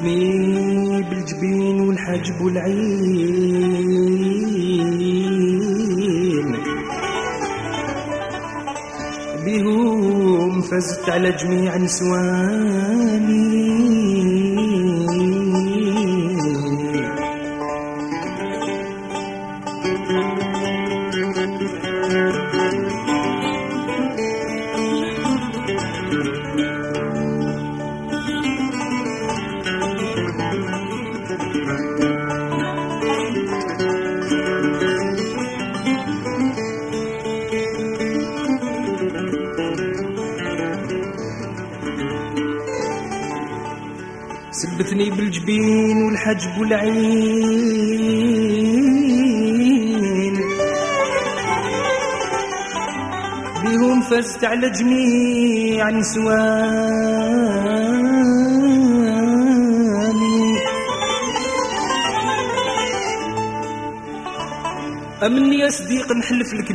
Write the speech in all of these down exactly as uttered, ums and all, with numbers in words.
سبتني بالجبين والحجب والعين بيهم فزت على جميع نسواني سبتني بالجبين والحجب والعين بيهم فزت على جميع نسواني أمني يا صديق نحلف لك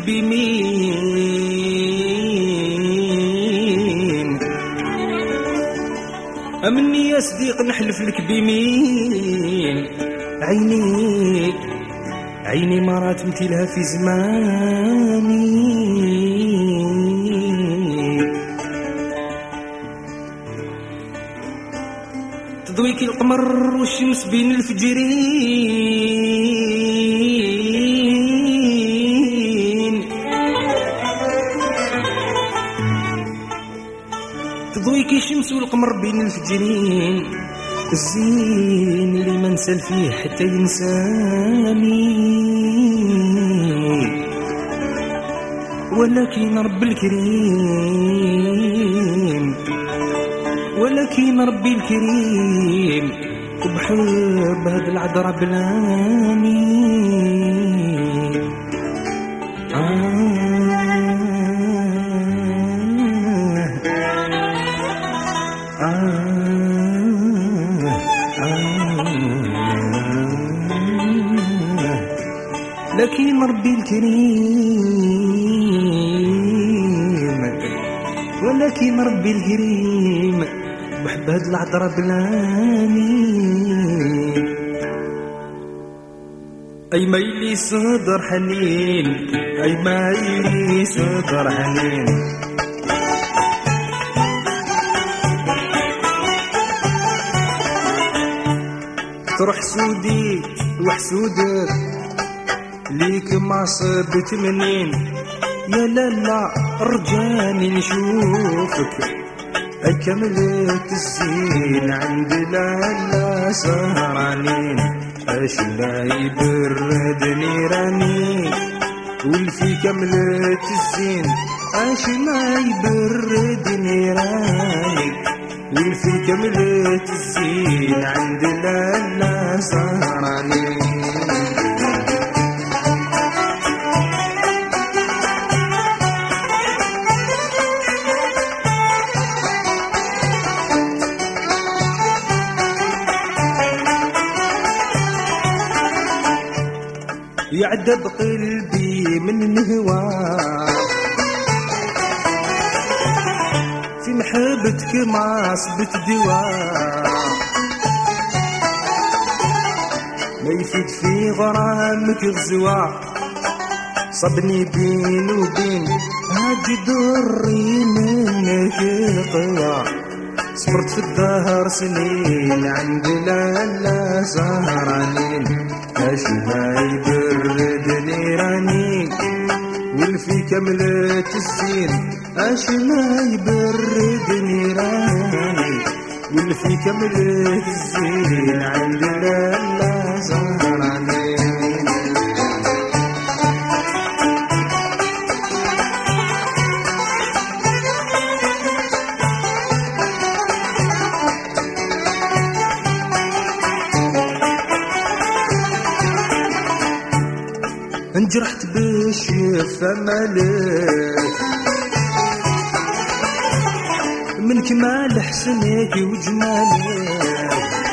بيمين أمني يا صديق نحلف لك بيمين عيني عيني ما رات مثلها في زماني تضويك القمر والشمس بين الفجرين تضويك الشمس والقمر بين الفجرين الزين اللي ما نسال فيه حتى ينساني ولكن رب الكريم ولكن ربي الكريم وبحب هاد العذرة بلاني آه لكن ربي الكريم ولكن ربي الكريم بحب هاد العطرة بلاني أي مايلي صدر حنين أي مايلي صدر حنين تروح سودي وحسودك ليك ما صبت منين يا لالا رجاني نشوفك أي كملت الزين عند لالا سهرانين اش لا يبرد نيراني والفي كملت الزين اش لا يبرد نيراني والفي كملت الزين عند لالا سهرانين يعذب قلبي من الهواك في محبتك ما صبت دواء ما يفيد في غرامك غزوة صبني بين وبين هاجي دري منك القوى صبرت في الدهر سنين عند لالا سهرانين اش ما يبرد نيراني والفي كملت الزين اش ما يبرد نيراني والفي كملت الزين عند لالا سهرانين انجرحت بالشفا مالك من كمال حسنك وجمالك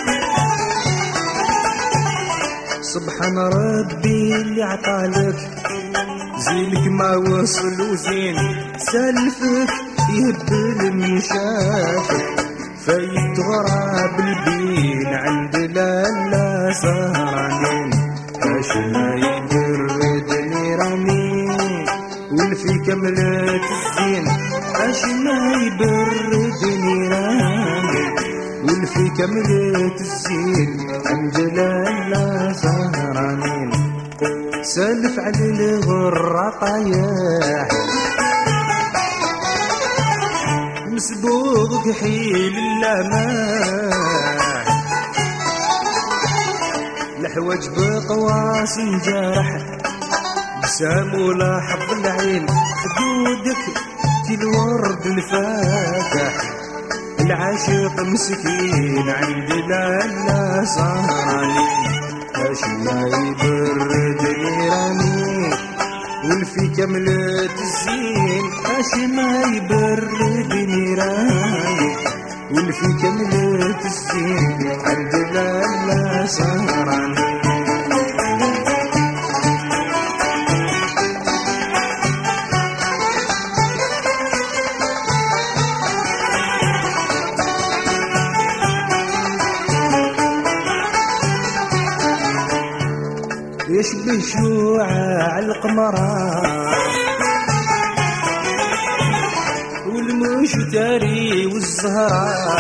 سبحان ربي اللي عطالك زينك ما وصل وزين سالفك يهبل من شافك فايت غراب البين عند لالا سهرانين اش ما يبرد نيراني والفي كملت الزين اش ما يبرد نيراني والفي كملت الزين عند لالا سهرانين سالف على الغرة طايح مسبوق كحيل اللماح الحواج بقواس جرح بسام ولا حب العين خدودك في الورد الفاتح العاشق مسكين عند لالا سهرانين اش ما يبرد نيراني والفي كملت الزين اش ما يبرد نيراني والفي كملت الزين عند لالا سهراني يشبه شوعة القمرة والمشتري والزهرة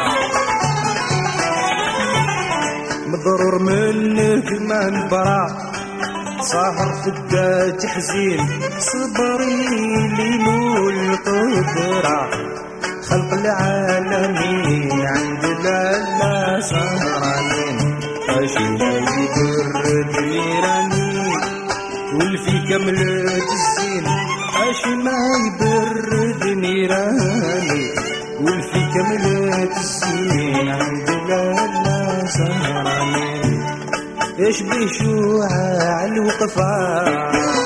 مضرور منك ما نبرع صاهر في الداج حزين صبري ليلو القدرة خلق العالمين عند لالا سهرانين اش ما يبرد نيراني والفي كملت الزين اش ما يبرد نيراني والفي كملت الزين عند لالا سهراني ايش بشوعة الوقفة